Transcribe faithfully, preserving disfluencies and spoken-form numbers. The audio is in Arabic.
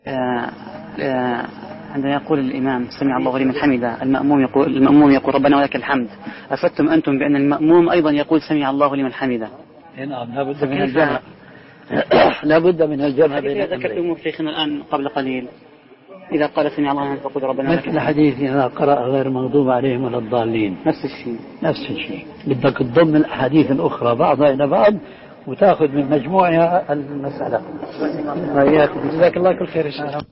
آه آه عندما يقول الإمام سمع الله لمن حمده، المأموم يقول المأموم يقول ربنا ولك الحمد، أفدتم أنتم بأن المأموم أيضا يقول سمع الله لمن حمده؟ نعم، لابد من الجمع. لابد من الجمع بين الأمرين. ذكرتم شيخنا الآن قبل قليل إذا قال سمع الله لمن حمده فقل ربنا ولك مثل حديث إذا قرأ غير المغضوب عليهم ولا الضالين، نفس الشيء نفس الشيء. بدك تضم الأحاديث الأخرى بعضها إلى بعض وتأخذ من مجموعها المسألة. جزاك الله كل خير.